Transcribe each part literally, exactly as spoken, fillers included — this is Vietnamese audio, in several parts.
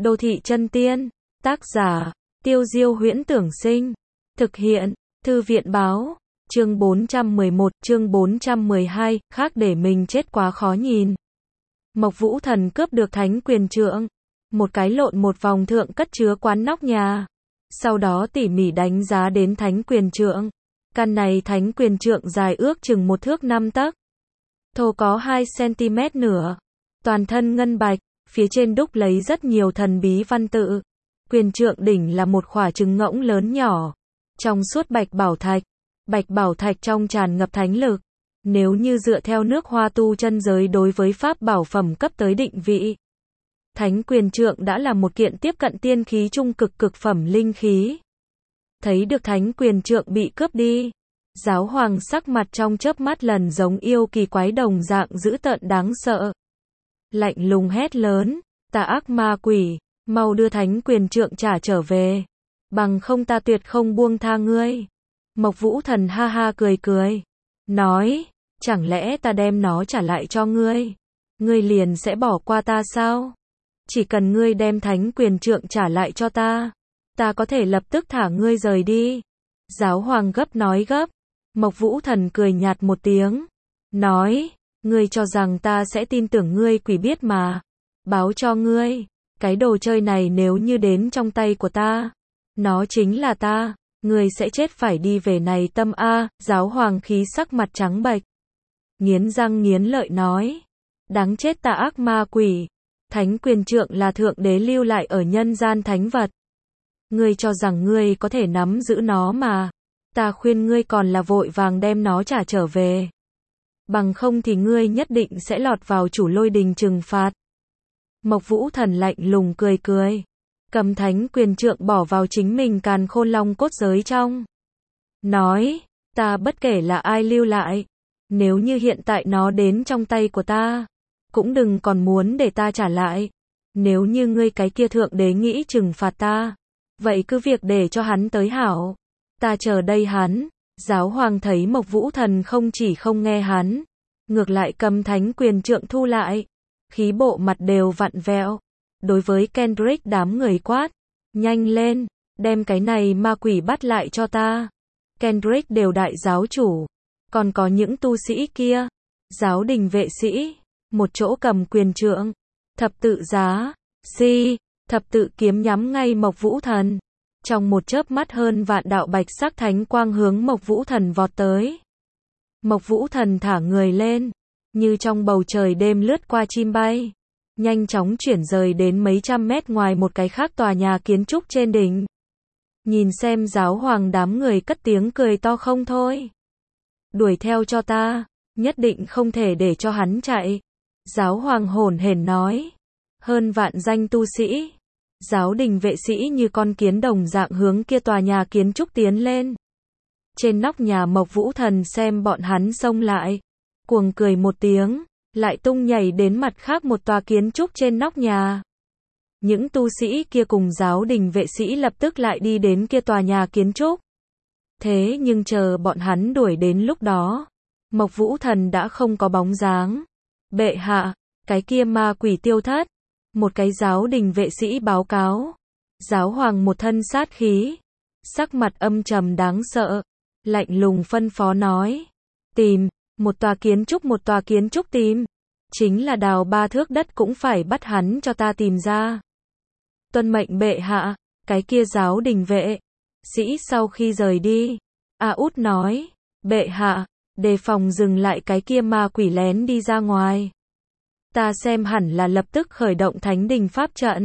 Đô thị chân tiên, tác giả, Tiêu Diêu Huyễn Tưởng Sinh, thực hiện, Thư viện Báo, chương bốn trăm mười một, chương bốn trăm mười hai, khác để mình chết quá khó nhìn. Mộc Vũ Thần cướp được thánh quyền trượng, một cái lộn một vòng thượng cất chứa quán nóc nhà, sau đó tỉ mỉ đánh giá đến thánh quyền trượng. Căn này thánh quyền trượng dài ước chừng một thước năm tấc, thô có hai xăng-ti-mét nửa, toàn thân ngân bạch, phía trên đúc lấy rất nhiều thần bí văn tự. Quyền trượng đỉnh là một quả trứng ngỗng lớn nhỏ, trong suốt bạch bảo thạch, bạch bảo thạch trong tràn ngập thánh lực. Nếu như dựa theo nước Hoa tu chân giới đối với pháp bảo phẩm cấp tới định vị, thánh quyền trượng đã là một kiện tiếp cận tiên khí trung cực cực phẩm linh khí. Thấy được thánh quyền trượng bị cướp đi, giáo hoàng sắc mặt trong chớp mắt lần giống yêu kỳ quái đồng dạng dữ tợn đáng sợ. Lạnh lùng hét lớn, tà ác ma quỷ, mau đưa thánh quyền trượng trả trở về, bằng không ta tuyệt không buông tha ngươi. Mộc Vũ Thần ha ha cười cười, nói, chẳng lẽ ta đem nó trả lại cho ngươi, ngươi liền sẽ bỏ qua ta sao? Chỉ cần ngươi đem thánh quyền trượng trả lại cho ta, ta có thể lập tức thả ngươi rời đi. Giáo hoàng gấp nói gấp. Mộc Vũ Thần cười nhạt một tiếng, nói, ngươi cho rằng ta sẽ tin tưởng ngươi quỷ biết mà. Báo cho ngươi, cái đồ chơi này nếu như đến trong tay của ta, nó chính là ta, ngươi sẽ chết phải đi về này tâm a. Giáo hoàng khí sắc mặt trắng bệch, nghiến răng nghiến lợi nói, đáng chết tà ác ma quỷ, thánh quyền trượng là thượng đế lưu lại ở nhân gian thánh vật. Ngươi cho rằng ngươi có thể nắm giữ nó mà, ta khuyên ngươi còn là vội vàng đem nó trả trở về. Bằng không thì ngươi nhất định sẽ lọt vào chủ lôi đình trừng phạt. Mộc Vũ Thần lạnh lùng cười cười, cầm thánh quyền trượng bỏ vào chính mình càn khôn long cốt giới trong. Nói, ta bất kể là ai lưu lại, nếu như hiện tại nó đến trong tay của ta, cũng đừng còn muốn để ta trả lại. Nếu như ngươi cái kia thượng đế nghĩ trừng phạt ta, vậy cứ việc để cho hắn tới hảo. Ta chờ đây hắn. Giáo hoàng thấy Mộc Vũ Thần không chỉ không nghe hắn, ngược lại cầm thánh quyền trượng thu lại, khí bộ mặt đều vặn vẹo. Đối với Kendrick đám người quát, nhanh lên, đem cái này ma quỷ bắt lại cho ta. Kendrick đều đại giáo chủ, còn có những tu sĩ kia, giáo đình vệ sĩ, một chỗ cầm quyền trượng, thập tự giá, si, thập tự kiếm nhắm ngay Mộc Vũ Thần. Trong một chớp mắt hơn vạn đạo bạch sắc thánh quang hướng Mộc Vũ Thần vọt tới. Mộc Vũ Thần thả người lên, như trong bầu trời đêm lướt qua chim bay, nhanh chóng chuyển rời đến mấy trăm mét ngoài một cái khác tòa nhà kiến trúc trên đỉnh. Nhìn xem giáo hoàng đám người cất tiếng cười to không thôi. Đuổi theo cho ta, nhất định không thể để cho hắn chạy. Giáo hoàng hổn hển nói. Hơn vạn danh tu sĩ, giáo đình vệ sĩ như con kiến đồng dạng hướng kia tòa nhà kiến trúc tiến lên. Trên nóc nhà Mộc Vũ Thần xem bọn hắn xông lại, cuồng cười một tiếng, lại tung nhảy đến mặt khác một tòa kiến trúc trên nóc nhà. Những tu sĩ kia cùng giáo đình vệ sĩ lập tức lại đi đến kia tòa nhà kiến trúc. Thế nhưng chờ bọn hắn đuổi đến lúc đó, Mộc Vũ Thần đã không có bóng dáng. Bệ hạ, cái kia ma quỷ tiêu thất. Một cái giáo đình vệ sĩ báo cáo. Giáo hoàng một thân sát khí, sắc mặt âm trầm đáng sợ, lạnh lùng phân phó nói, tìm, một tòa kiến trúc một tòa kiến trúc tìm, chính là đào ba thước đất cũng phải bắt hắn cho ta tìm ra. Tuân mệnh bệ hạ. Cái kia giáo đình vệ sĩ sau khi rời đi, A Út nói, bệ hạ, đề phòng dừng lại cái kia ma quỷ lén đi ra ngoài. Ta xem hẳn là lập tức khởi động thánh đình pháp trận.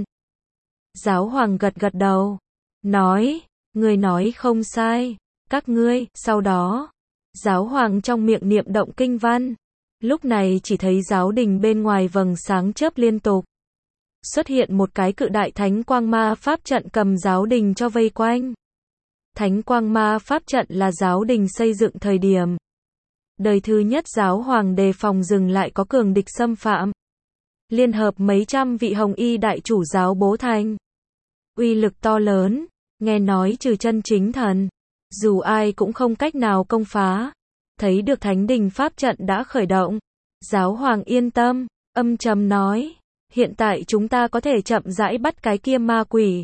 Giáo hoàng gật gật đầu, nói, ngươi nói không sai, các ngươi. Sau đó, giáo hoàng trong miệng niệm động kinh văn, lúc này chỉ thấy giáo đình bên ngoài vầng sáng chớp liên tục. Xuất hiện một cái cự đại thánh quang ma pháp trận cầm giáo đình cho vây quanh. Thánh quang ma pháp trận là giáo đình xây dựng thời điểm đời thứ nhất giáo hoàng đề phòng dừng lại có cường địch xâm phạm, liên hợp mấy trăm vị hồng y đại chủ giáo bố thành. Uy lực to lớn, nghe nói trừ chân chính thần, dù ai cũng không cách nào công phá. Thấy được thánh đình pháp trận đã khởi động, giáo hoàng yên tâm, âm trầm nói, Hiện tại chúng ta có thể chậm rãi bắt cái kia ma quỷ.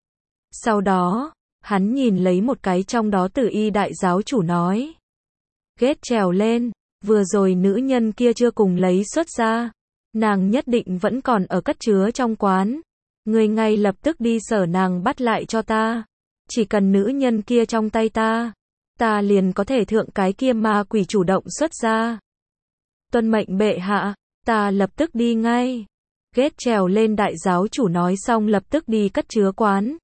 Sau đó, hắn nhìn lấy một cái trong đó Tử Y đại giáo chủ nói. Ghét trèo lên, vừa rồi nữ nhân kia chưa cùng lấy xuất ra. Nàng nhất định vẫn còn ở cất chứa trong quán. Ngươi ngay lập tức đi sở nàng bắt lại cho ta. Chỉ cần nữ nhân kia trong tay ta, ta liền có thể thượng cái kia ma quỷ chủ động xuất ra. Tuân mệnh bệ hạ, ta lập tức đi ngay. Ghét trèo lên đại giáo chủ nói xong lập tức đi cất chứa quán.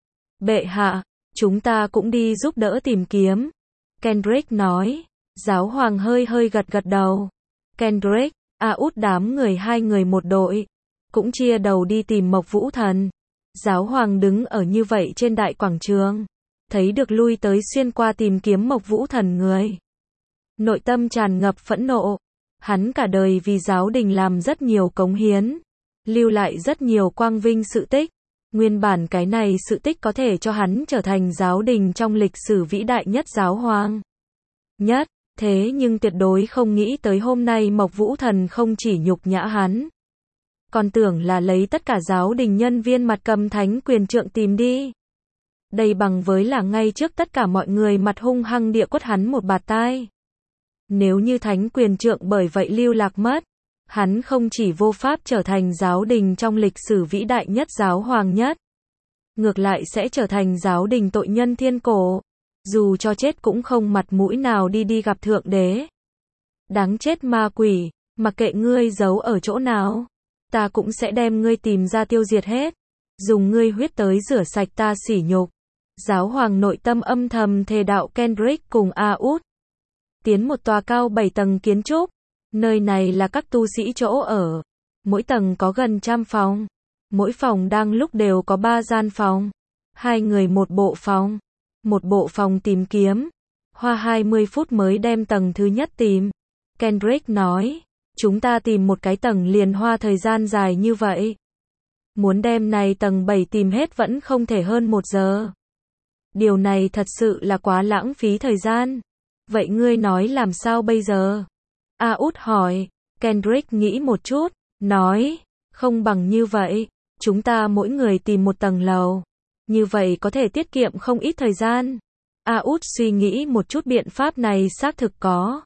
Bệ hạ, chúng ta cũng đi giúp đỡ tìm kiếm. Kendrick nói. Giáo hoàng hơi hơi gật gật đầu. Kendrick, A Út đám người hai người một đội, cũng chia đầu đi tìm Mộc Vũ Thần. Giáo hoàng đứng ở như vậy trên đại quảng trường, thấy được lui tới xuyên qua tìm kiếm Mộc Vũ Thần người. Nội tâm tràn ngập phẫn nộ. Hắn cả đời vì giáo đình làm rất nhiều cống hiến, lưu lại rất nhiều quang vinh sự tích. Nguyên bản cái này sự tích có thể cho hắn trở thành giáo đình trong lịch sử vĩ đại nhất giáo hoàng. Nhất, thế nhưng tuyệt đối không nghĩ tới hôm nay Mộc Vũ Thần không chỉ nhục nhã hắn, còn tưởng là lấy tất cả giáo đình nhân viên mặt cầm thánh quyền trượng tìm đi. Đây bằng với là ngay trước tất cả mọi người mặt hung hăng địa quất hắn một bạt tai. Nếu như thánh quyền trượng bởi vậy lưu lạc mất, hắn không chỉ vô pháp trở thành giáo đình trong lịch sử vĩ đại nhất giáo hoàng nhất, ngược lại sẽ trở thành giáo đình tội nhân thiên cổ, dù cho chết cũng không mặt mũi nào đi đi gặp thượng đế. Đáng chết ma quỷ, mặc kệ ngươi giấu ở chỗ nào, ta cũng sẽ đem ngươi tìm ra tiêu diệt hết, dùng ngươi huyết tới rửa sạch ta sỉ nhục. Giáo hoàng nội tâm âm thầm thề đạo. Kendrick cùng A Út tiến một tòa cao bảy tầng kiến trúc. Nơi này là các tu sĩ chỗ ở. Mỗi tầng có gần trăm phòng. Mỗi phòng đang lúc đều có ba gian phòng. Hai người một bộ phòng. Một bộ phòng tìm kiếm. Hoa hai mươi phút mới đem tầng thứ nhất tìm. Kendrick nói. Chúng ta tìm một cái tầng liền hoa thời gian dài như vậy. Muốn đem này tầng bảy tìm hết vẫn không thể hơn một giờ. Điều này thật sự là quá lãng phí thời gian. Vậy ngươi nói làm sao bây giờ? A Út hỏi. Kendrick nghĩ một chút, nói, không bằng như vậy, chúng ta mỗi người tìm một tầng lầu. Như vậy có thể tiết kiệm không ít thời gian. A Út suy nghĩ một chút biện pháp này xác thực có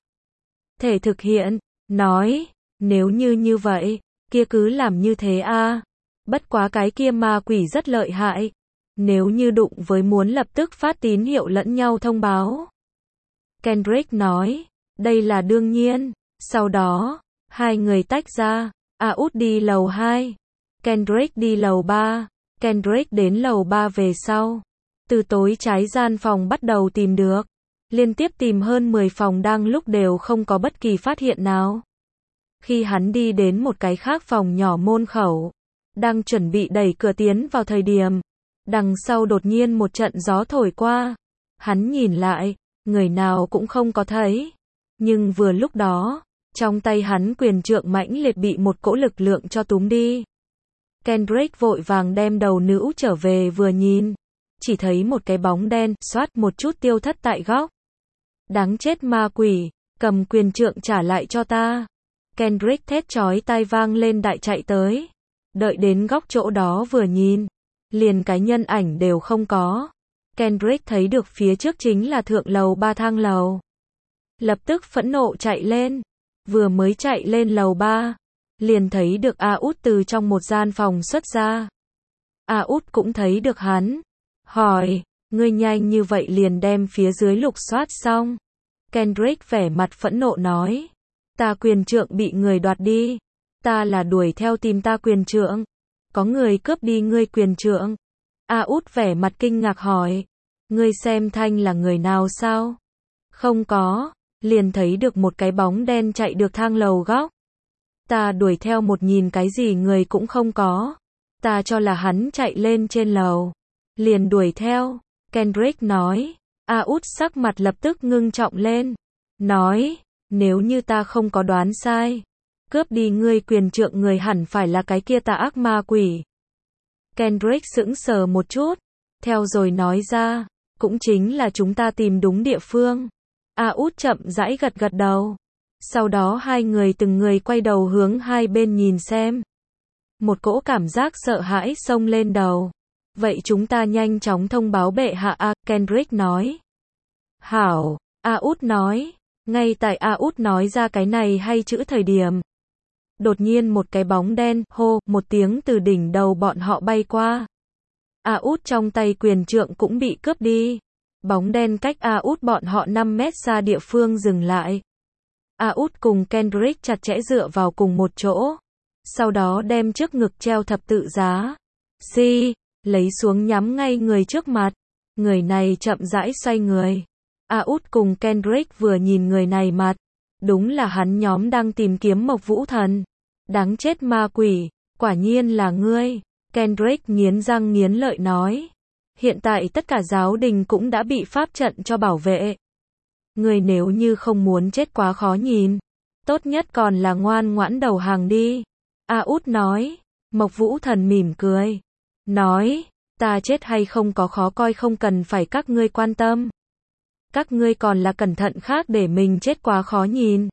thể thực hiện, nói, nếu như như vậy, kia cứ làm như thế a. Bất quá cái kia ma quỷ rất lợi hại. Nếu như đụng với muốn lập tức phát tín hiệu lẫn nhau thông báo. Kendrick nói, đây là đương nhiên. Sau đó, hai người tách ra. A Út đi lầu hai. Kendrick đi lầu ba. Kendrick đến lầu ba về sau. Từ tối trái gian phòng bắt đầu tìm được. Liên tiếp tìm hơn mười phòng đang lúc đều không có bất kỳ phát hiện nào. Khi hắn đi đến một cái khác phòng nhỏ môn khẩu, đang chuẩn bị đẩy cửa tiến vào thời điểm, đằng sau đột nhiên một trận gió thổi qua. Hắn nhìn lại, người nào cũng không có thấy. Nhưng vừa lúc đó, trong tay hắn quyền trượng mãnh liệt bị một cỗ lực lượng cho túm đi. Kendrick vội vàng đem đầu nữ trở về vừa nhìn, chỉ thấy một cái bóng đen, xoát một chút tiêu thất tại góc. Đáng chết ma quỷ, cầm quyền trượng trả lại cho ta. Kendrick thét chói tai vang lên đại chạy tới. Đợi đến góc chỗ đó vừa nhìn, liền cái nhân ảnh đều không có. Kendrick thấy được phía trước chính là thượng lầu ba thang lầu. Lập tức phẫn nộ chạy lên. Vừa mới chạy lên lầu ba, liền thấy được A Út từ trong một gian phòng xuất ra. A Út cũng thấy được hắn. Hỏi, ngươi nhanh như vậy liền đem phía dưới lục soát xong. Kendrick vẻ mặt phẫn nộ nói. Ta quyền trượng bị người đoạt đi. Ta là đuổi theo tìm ta quyền trượng. Có người cướp đi ngươi quyền trượng. A Út vẻ mặt kinh ngạc hỏi. Ngươi xem thanh là người nào sao? Không có. Liền thấy được một cái bóng đen chạy được thang lầu góc. Ta đuổi theo một nhìn cái gì người cũng không có. Ta cho là hắn chạy lên trên lầu. Liền đuổi theo. Kendrick nói. A Út sắc mặt lập tức ngưng trọng lên. Nói. Nếu như ta không có đoán sai, cướp đi ngươi quyền trượng người hẳn phải là cái kia tà ác ma quỷ. Kendrick sững sờ một chút. Theo rồi nói ra. Cũng chính là chúng ta tìm đúng địa phương. A Út chậm rãi gật gật đầu. Sau đó hai người từng người quay đầu hướng hai bên nhìn xem. Một cỗ cảm giác sợ hãi xông lên đầu. Vậy chúng ta nhanh chóng thông báo bệ hạ a, Kendrick nói. Hảo, A Út nói. Ngay tại A Út nói ra cái này hay chữ thời điểm. Đột nhiên một cái bóng đen, hô, một tiếng từ đỉnh đầu bọn họ bay qua. A Út trong tay quyền trượng cũng bị cướp đi. Bóng đen cách A Út bọn họ năm mét xa địa phương dừng lại. A Út cùng Kendrick chặt chẽ dựa vào cùng một chỗ. Sau đó đem trước ngực treo thập tự giá. Si, lấy xuống nhắm ngay người trước mặt. Người này chậm rãi xoay người. A Út cùng Kendrick vừa nhìn người này mặt. Đúng là hắn nhóm đang tìm kiếm Mộc Vũ Thần. Đáng chết ma quỷ, quả nhiên là ngươi. Kendrick nghiến răng nghiến lợi nói. Hiện tại tất cả giáo đình cũng đã bị pháp trận cho bảo vệ. Ngươi nếu như không muốn chết quá khó nhìn, tốt nhất còn là ngoan ngoãn đầu hàng đi. A Út nói. Mộc Vũ Thần mỉm cười. Nói, ta chết hay không có khó coi không cần phải các ngươi quan tâm. Các ngươi còn là cẩn thận khác để mình chết quá khó nhìn.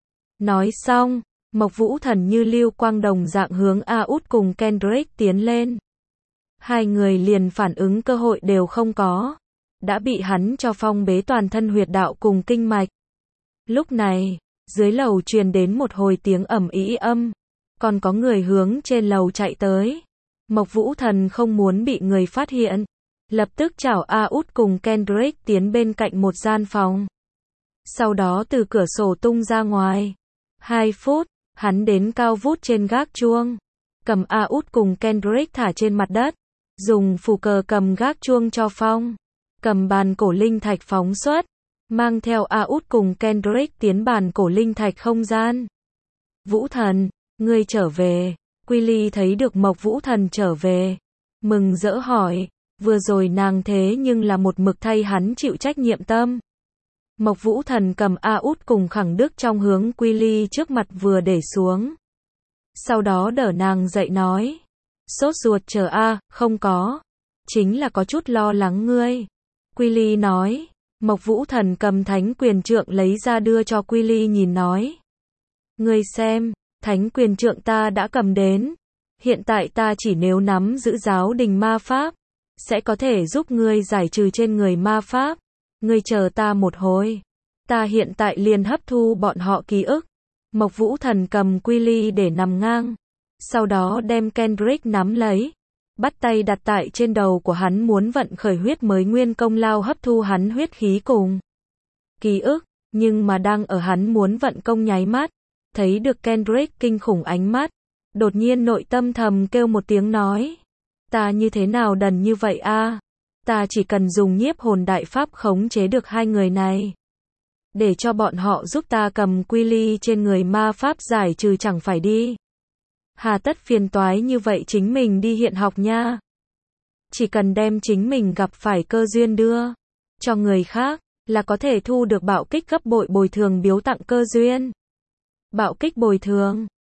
Nói xong, Mộc Vũ Thần như lưu quang đồng dạng hướng A Út cùng Kendrick tiến lên. Hai người liền phản ứng cơ hội đều không có. Đã bị hắn cho phong bế toàn thân huyệt đạo cùng kinh mạch. Lúc này, dưới lầu truyền đến một hồi tiếng ầm ĩ âm. Còn có người hướng trên lầu chạy tới. Mộc Vũ Thần không muốn bị người phát hiện. Lập tức chào A Út cùng Kendrick tiến bên cạnh một gian phòng. Sau đó từ cửa sổ tung ra ngoài. Hai phút, hắn đến cao vút trên gác chuông. Cầm A Út cùng Kendrick thả trên mặt đất. Dùng phù cờ cầm gác chuông cho phong. Cầm bàn cổ linh thạch phóng xuất. Mang theo A Út cùng Kendrick tiến bàn cổ linh thạch không gian. Vũ Thần, ngươi trở về. Quilly thấy được Mộc Vũ Thần trở về. Mừng rỡ hỏi. Vừa rồi nàng thế nhưng là một mực thay hắn chịu trách nhiệm tâm. Mộc Vũ Thần cầm A Út cùng Khẳng Đức trong hướng Quilly trước mặt vừa để xuống. Sau đó đỡ nàng dậy nói. Sốt ruột chờ A, không có. Chính là có chút lo lắng ngươi. Quilly nói. Mộc Vũ Thần cầm thánh quyền trượng lấy ra đưa cho Quilly nhìn nói. Ngươi xem, thánh quyền trượng ta đã cầm đến. Hiện tại ta chỉ nếu nắm giữ giáo đình ma pháp. Sẽ có thể giúp ngươi giải trừ trên người ma pháp. Ngươi chờ ta một hồi. Ta hiện tại liền hấp thu bọn họ ký ức. Mộc Vũ Thần cầm Quilly để nằm ngang. Sau đó đem Kendrick nắm lấy. Bắt tay đặt tại trên đầu của hắn muốn vận khởi huyết mới nguyên công lao hấp thu hắn huyết khí cùng ký ức. Nhưng mà đang ở hắn muốn vận công nháy mắt. Thấy được Kendrick kinh khủng ánh mắt. Đột nhiên nội tâm thầm kêu một tiếng nói. Ta như thế nào đần như vậy a? Ta chỉ cần dùng nhiếp hồn đại pháp khống chế được hai người này. Để cho bọn họ giúp ta cầm Quilly trên người ma pháp giải trừ chẳng phải đi. Hà tất phiền toái như vậy chính mình đi hiện học nha. Chỉ cần đem chính mình gặp phải cơ duyên đưa cho người khác là có thể thu được bạo kích gấp bội bồi thường biếu tặng cơ duyên. Bạo kích bồi thường.